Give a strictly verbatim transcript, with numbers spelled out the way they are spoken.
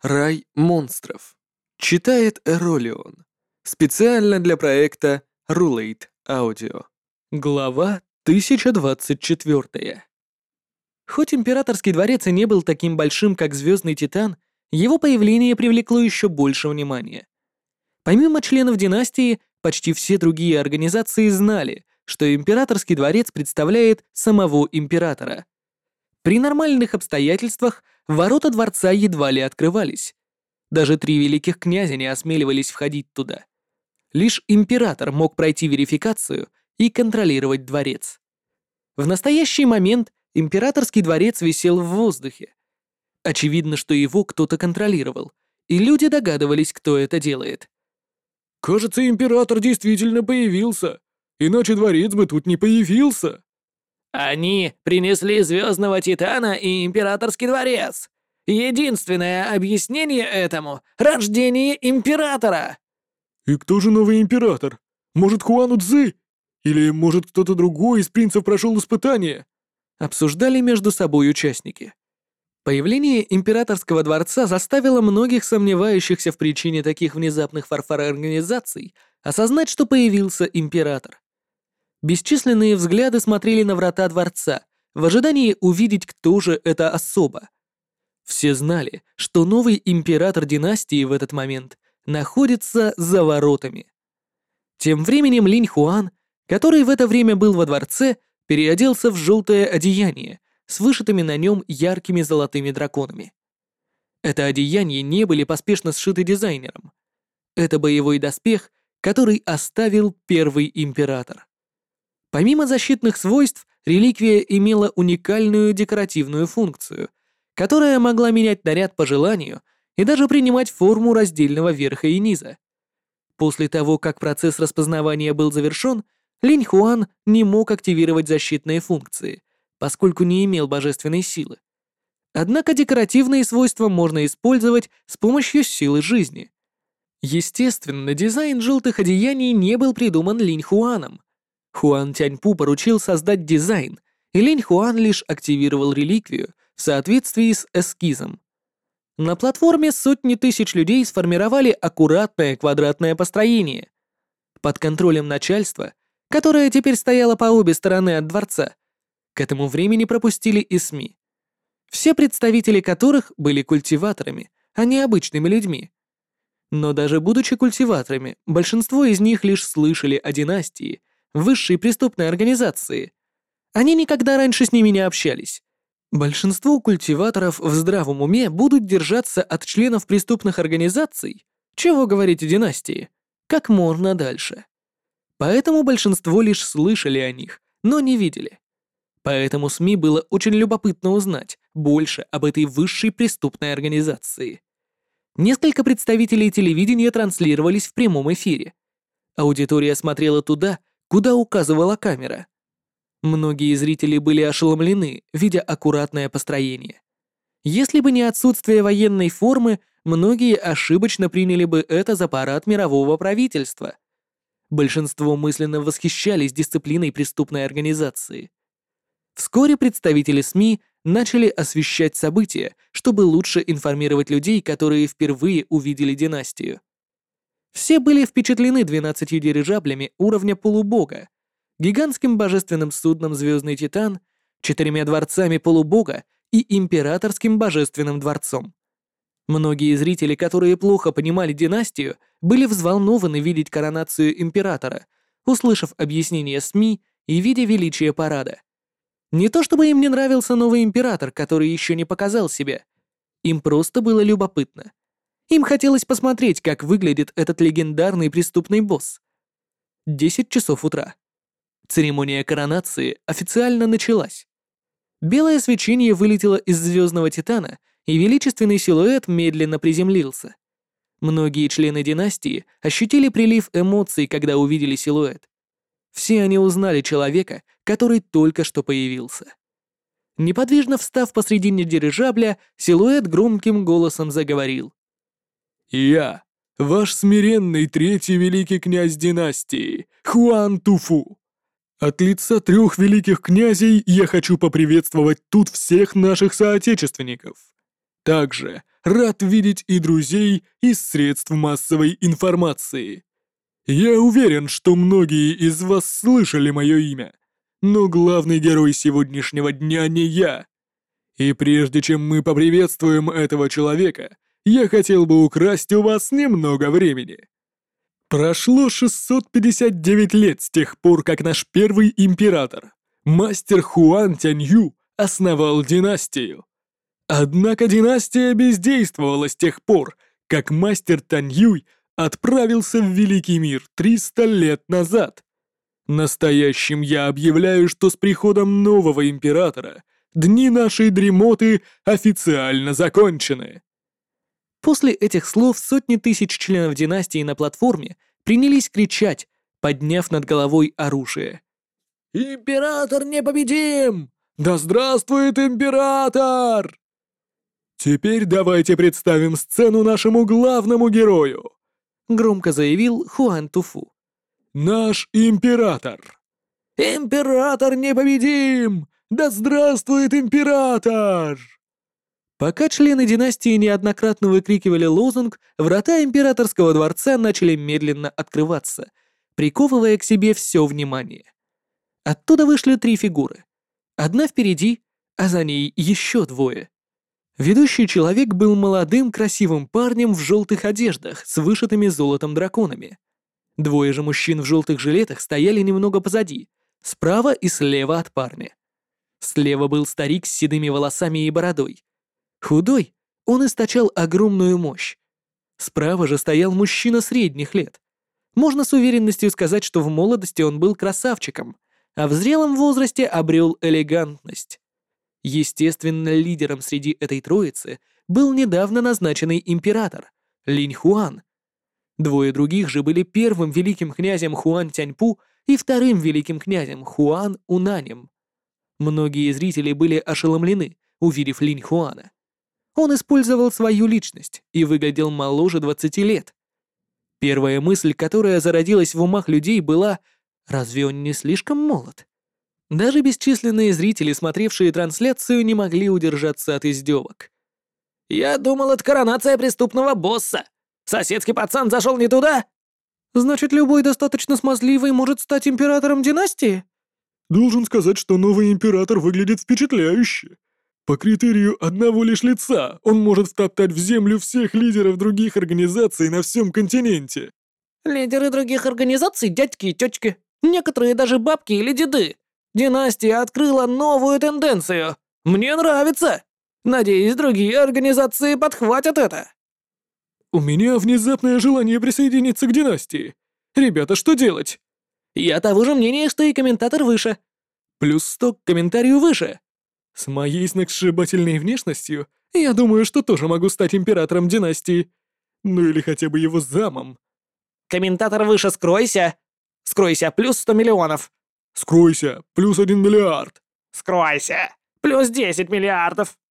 Рай монстров. Читает Эролион. Специально для проекта Rulate Audio. Глава тысяча двадцать четыре. Хоть императорский дворец и не был таким большим, как Звездный Титан, его появление привлекло еще больше внимания. Помимо членов династии, почти все другие организации знали, что императорский дворец представляет самого императора. При нормальных обстоятельствах ворота дворца едва ли открывались. Даже три великих князя не осмеливались входить туда. Лишь император мог пройти верификацию и контролировать дворец. В настоящий момент императорский дворец висел в воздухе. Очевидно, что его кто-то контролировал, и люди догадывались, кто это делает. «Кажется, император действительно появился, иначе дворец бы тут не появился». «Они принесли Звездного Титана и Императорский дворец. Единственное объяснение этому — рождение Императора». «И кто же новый император? Может, Хуану Цзы? Или, может, кто-то другой из принцев прошел испытание?» Обсуждали между собой участники. Появление императорского дворца заставило многих сомневающихся в причине таких внезапных фарфор-организаций осознать, что появился император. Бесчисленные взгляды смотрели на врата дворца, в ожидании увидеть, кто же это особа. Все знали, что новый император династии в этот момент находится за воротами. Тем временем Линь Хуан, который в это время был во дворце, переоделся в желтое одеяние с вышитыми на нем яркими золотыми драконами. Это одеяние не были поспешно сшиты дизайнером. Это боевой доспех, который оставил первый император. Помимо защитных свойств, реликвия имела уникальную декоративную функцию, которая могла менять наряд по желанию и даже принимать форму раздельного верха и низа. После того, как процесс распознавания был завершен, Линь Хуан не мог активировать защитные функции, поскольку не имел божественной силы. Однако декоративные свойства можно использовать с помощью силы жизни. Естественно, дизайн желтых одеяний не был придуман Линь Хуаном. Хуан Тяньпу поручил создать дизайн, и Линь Хуан лишь активировал реликвию в соответствии с эскизом. На платформе сотни тысяч людей сформировали аккуратное квадратное построение. Под контролем начальства, которое теперь стояло по обе стороны от дворца, к этому времени пропустили и СМИ. Все представители которых были культиваторами, а не обычными людьми. Но даже будучи культиваторами, большинство из них лишь слышали о династии, высшей преступной организации. Они никогда раньше с ними не общались. Большинство культиваторов в здравом уме будут держаться от членов преступных организаций, чего говорить о династии, как можно дальше. Поэтому большинство лишь слышали о них, но не видели. Поэтому СМИ было очень любопытно узнать больше об этой высшей преступной организации. Несколько представителей телевидения транслировались в прямом эфире. Аудитория смотрела туда, куда указывала камера. Многие зрители были ошеломлены, видя аккуратное построение. Если бы не отсутствие военной формы, многие ошибочно приняли бы это за парад мирового правительства. Большинство мысленно восхищались дисциплиной преступной организации. Вскоре представители СМИ начали освещать события, чтобы лучше информировать людей, которые впервые увидели династию. Все были впечатлены двенадцатью дирижаблями уровня полубога, гигантским божественным судном «Звездный Титан», четырьмя дворцами полубога и императорским божественным дворцом. Многие зрители, которые плохо понимали династию, были взволнованы видеть коронацию императора, услышав объяснения СМИ и видя величие парада. Не то чтобы им не нравился новый император, который еще не показал себя. Им просто было любопытно. Им хотелось посмотреть, как выглядит этот легендарный преступный босс. десять часов утра. Церемония коронации официально началась. Белое свечение вылетело из Звездного Титана, и величественный силуэт медленно приземлился. Многие члены династии ощутили прилив эмоций, когда увидели силуэт. Все они узнали человека, который только что появился. Неподвижно встав посредине дирижабля, силуэт громким голосом заговорил. «Я, ваш смиренный третий великий князь династии, Хуан Туфу. От лица трех великих князей я хочу поприветствовать тут всех наших соотечественников. Также рад видеть и друзей из средств массовой информации. Я уверен, что многие из вас слышали мое имя, но главный герой сегодняшнего дня не я. И прежде чем мы поприветствуем этого человека, я хотел бы украсть у вас немного времени. Прошло шестьсот пятьдесят девять лет с тех пор, как наш первый император, мастер Хуан Тянью, основал династию. Однако династия бездействовала с тех пор, как мастер Таньюй отправился в Великий мир триста лет назад. Настоящим я объявляю, что с приходом нового императора дни нашей дремоты официально закончены. После этих слов сотни тысяч членов династии на платформе принялись кричать, подняв над головой оружие. «Император непобедим! Да здравствует император!» «Теперь давайте представим сцену нашему главному герою», — громко заявил Хуан Туфу. «Наш император!» «Император непобедим! Да здравствует император!» Пока члены династии неоднократно выкрикивали лозунг, врата императорского дворца начали медленно открываться, приковывая к себе все внимание. Оттуда вышли три фигуры. Одна впереди, а за ней еще двое. Ведущий человек был молодым, красивым парнем в желтых одеждах с вышитыми золотом драконами. Двое же мужчин в желтых жилетах стояли немного позади, справа и слева от парня. Слева был старик с седыми волосами и бородой. Худой, он источал огромную мощь. Справа же стоял мужчина средних лет. Можно с уверенностью сказать, что в молодости он был красавчиком, а в зрелом возрасте обрел элегантность. Естественно, лидером среди этой троицы был недавно назначенный император Линь Хуан. Двое других же были первым великим князем Хуан Тяньпу и вторым великим князем Хуан Унанем. Многие зрители были ошеломлены, увидев Линь Хуана. Он использовал свою личность и выглядел моложе двадцати лет. Первая мысль, которая зародилась в умах людей, была: разве он не слишком молод? Даже бесчисленные зрители, смотревшие трансляцию, не могли удержаться от издевок. «Я думал, это коронация преступного босса. Соседский пацан зашел не туда?» «Значит, любой достаточно смазливый может стать императором династии?» «Должен сказать, что новый император выглядит впечатляюще. По критерию одного лишь лица он может втоптать в землю всех лидеров других организаций на всем континенте». «Лидеры других организаций — дядьки и тёчки. Некоторые даже бабки или деды. Династия открыла новую тенденцию. Мне нравится. Надеюсь, другие организации подхватят это». «У меня внезапное желание присоединиться к династии. Ребята, что делать?» «Я того же мнения, что и комментатор выше. Плюс сто к комментарию выше». «С моей сногсшибательной внешностью я думаю, что тоже могу стать императором династии. Ну или хотя бы его замом». «Комментатор выше, скройся. Скройся, плюс сто миллионов. «Скройся, плюс один миллиард». Скройся, плюс десять миллиардов.